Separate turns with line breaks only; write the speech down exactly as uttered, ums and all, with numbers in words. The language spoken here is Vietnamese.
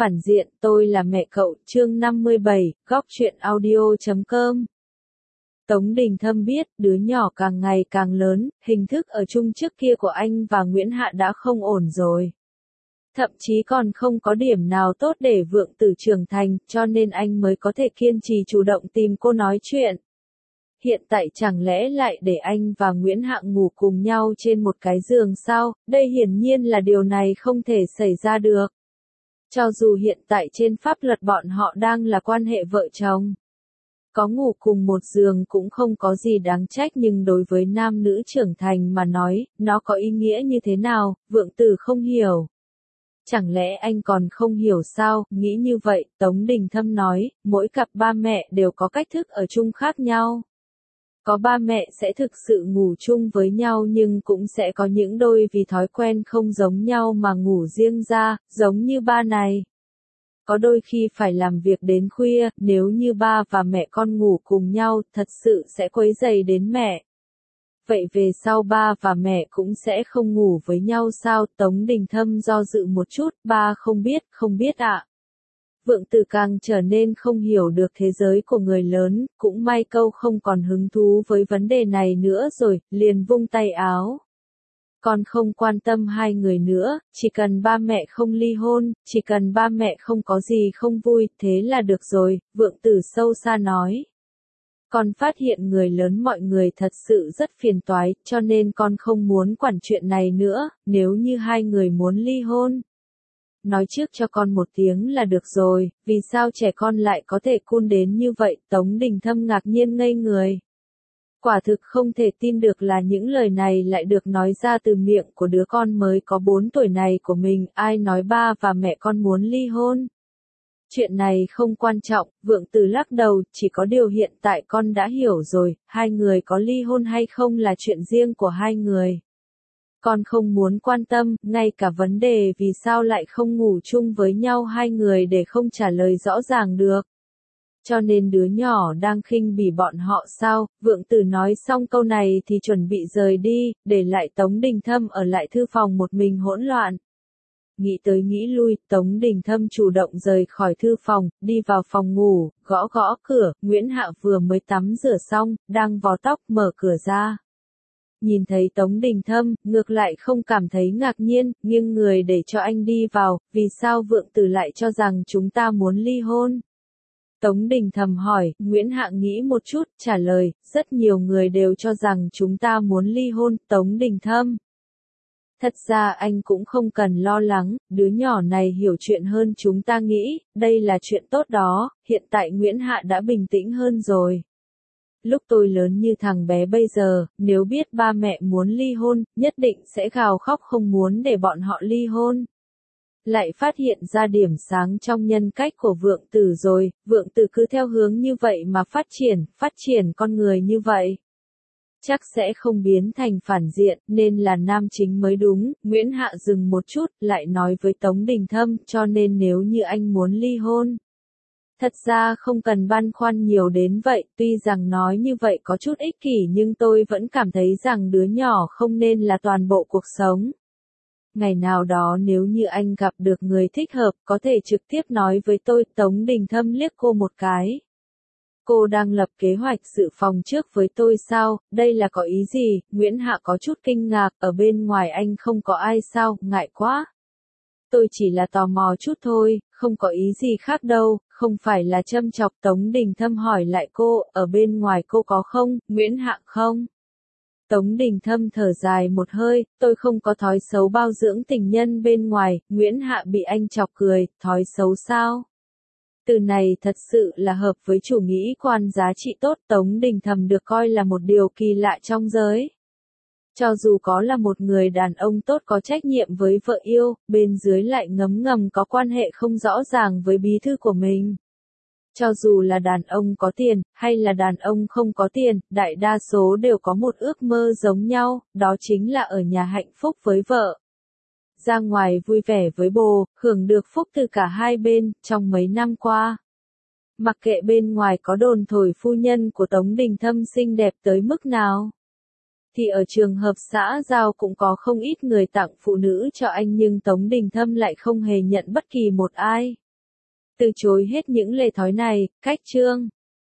Phản diện, tôi là mẹ cậu, chương năm mươi bảy, góc truyện audio chấm com. Tống Đình Thâm biết, đứa nhỏ càng ngày càng lớn, hình thức ở chung trước kia của anh và Nguyễn Hạ đã không ổn rồi. Thậm chí còn không có điểm nào tốt để Vượng Tử trưởng thành, cho nên anh mới có thể kiên trì chủ động tìm cô nói chuyện. Hiện tại chẳng lẽ lại để anh và Nguyễn Hạ ngủ cùng nhau trên một cái giường sao? Đây hiển nhiên là điều này không thể xảy ra được. Cho dù hiện tại trên pháp luật bọn họ đang là quan hệ vợ chồng, có ngủ cùng một giường cũng không có gì đáng trách, nhưng đối với nam nữ trưởng thành mà nói, nó có ý nghĩa như thế nào, Vượng Tử không hiểu. Chẳng lẽ anh còn không hiểu sao? Nghĩ như vậy, Tống Đình Thâm nói, mỗi cặp ba mẹ đều có cách thức ở chung khác nhau. Có ba mẹ sẽ thực sự ngủ chung với nhau, nhưng cũng sẽ có những đôi vì thói quen không giống nhau mà ngủ riêng ra, giống như ba này. Có đôi khi phải làm việc đến khuya, nếu như ba và mẹ con ngủ cùng nhau, thật sự sẽ quấy rầy đến mẹ. Vậy về sau ba và mẹ cũng sẽ không ngủ với nhau sao? Tống Đình Thâm do dự một chút, ba không biết, không biết ạ. À. Vượng Tử càng trở nên không hiểu được thế giới của người lớn, cũng may câu không còn hứng thú với vấn đề này nữa rồi, liền vung tay áo. Con không quan tâm hai người nữa, chỉ cần ba mẹ không ly hôn, chỉ cần ba mẹ không có gì không vui, thế là được rồi, Vượng Tử sâu xa nói. Con phát hiện người lớn mọi người thật sự rất phiền toái, cho nên con không muốn quản chuyện này nữa, nếu như hai người muốn ly hôn. Nói trước cho con một tiếng là được rồi, vì sao trẻ con lại có thể cun đến như vậy? Tống Đình Thâm ngạc nhiên ngây người. Quả thực không thể tin được là những lời này lại được nói ra từ miệng của đứa con mới có bốn tuổi này của mình, ai nói ba và mẹ con muốn ly hôn? Chuyện này không quan trọng, Vượng Tử lắc đầu, chỉ có điều hiện tại con đã hiểu rồi, hai người có ly hôn hay không là chuyện riêng của hai người. Con không muốn quan tâm, ngay cả vấn đề vì sao lại không ngủ chung với nhau hai người để không trả lời rõ ràng được. Cho nên đứa nhỏ đang khinh bỉ bọn họ sao? Vượng Tử nói xong câu này thì chuẩn bị rời đi, để lại Tống Đình Thâm ở lại thư phòng một mình hỗn loạn. Nghĩ tới nghĩ lui, Tống Đình Thâm chủ động rời khỏi thư phòng, đi vào phòng ngủ, gõ gõ cửa, Nguyễn Hạ vừa mới tắm rửa xong, đang vò tóc, mở cửa ra. Nhìn thấy Tống Đình Thâm, ngược lại không cảm thấy ngạc nhiên, nghiêng người để cho anh đi vào, vì sao Vượng Tử lại cho rằng chúng ta muốn ly hôn? Tống Đình Thâm hỏi, Nguyễn Hạ nghĩ một chút, trả lời, rất nhiều người đều cho rằng chúng ta muốn ly hôn, Tống Đình Thâm. Thật ra anh cũng không cần lo lắng, đứa nhỏ này hiểu chuyện hơn chúng ta nghĩ, đây là chuyện tốt đó, hiện tại Nguyễn Hạ đã bình tĩnh hơn rồi. Lúc tôi lớn như thằng bé bây giờ, nếu biết ba mẹ muốn ly hôn, nhất định sẽ gào khóc không muốn để bọn họ ly hôn. Lại phát hiện ra điểm sáng trong nhân cách của Vượng Tử rồi, Vượng Tử cứ theo hướng như vậy mà phát triển, phát triển con người như vậy. Chắc sẽ không biến thành phản diện, nên là nam chính mới đúng. Nguyễn Hạ dừng một chút, lại nói với Tống Đình Thâm, cho nên nếu như anh muốn ly hôn. Thật ra không cần băn khoăn nhiều đến vậy, tuy rằng nói như vậy có chút ích kỷ nhưng tôi vẫn cảm thấy rằng đứa nhỏ không nên là toàn bộ cuộc sống. Ngày nào đó nếu như anh gặp được người thích hợp, có thể trực tiếp nói với tôi. Tống Đình Thâm liếc cô một cái. Cô đang lập kế hoạch dự phòng trước với tôi sao, đây là có ý gì? Nguyễn Hạ có chút kinh ngạc, ở bên ngoài anh không có ai sao, ngại quá. Tôi chỉ là tò mò chút thôi, không có ý gì khác đâu, không phải là châm chọc. Tống Đình Thâm hỏi lại cô, ở bên ngoài cô có không, Nguyễn Hạ không? Tống Đình Thâm thở dài một hơi, tôi không có thói xấu bao dưỡng tình nhân bên ngoài. Nguyễn Hạ bị anh chọc cười, thói xấu sao? Từ này thật sự là hợp với chủ nghĩa quan giá trị tốt. Tống Đình Thâm được coi là một điều kỳ lạ trong giới. Cho dù có là một người đàn ông tốt có trách nhiệm với vợ yêu, bên dưới lại ngấm ngầm có quan hệ không rõ ràng với bí thư của mình. Cho dù là đàn ông có tiền, hay là đàn ông không có tiền, đại đa số đều có một ước mơ giống nhau, đó chính là ở nhà hạnh phúc với vợ. Ra ngoài vui vẻ với bồ, hưởng được phúc từ cả hai bên, trong mấy năm qua. Mặc kệ bên ngoài có đồn thổi phu nhân của Tống Đình Thâm xinh đẹp tới mức nào. Thì ở trường hợp xã giao cũng có không ít người tặng phụ nữ cho anh nhưng Tống Đình Thâm lại không hề nhận bất kỳ một ai. từ chối hết những lề thói này, cách chương.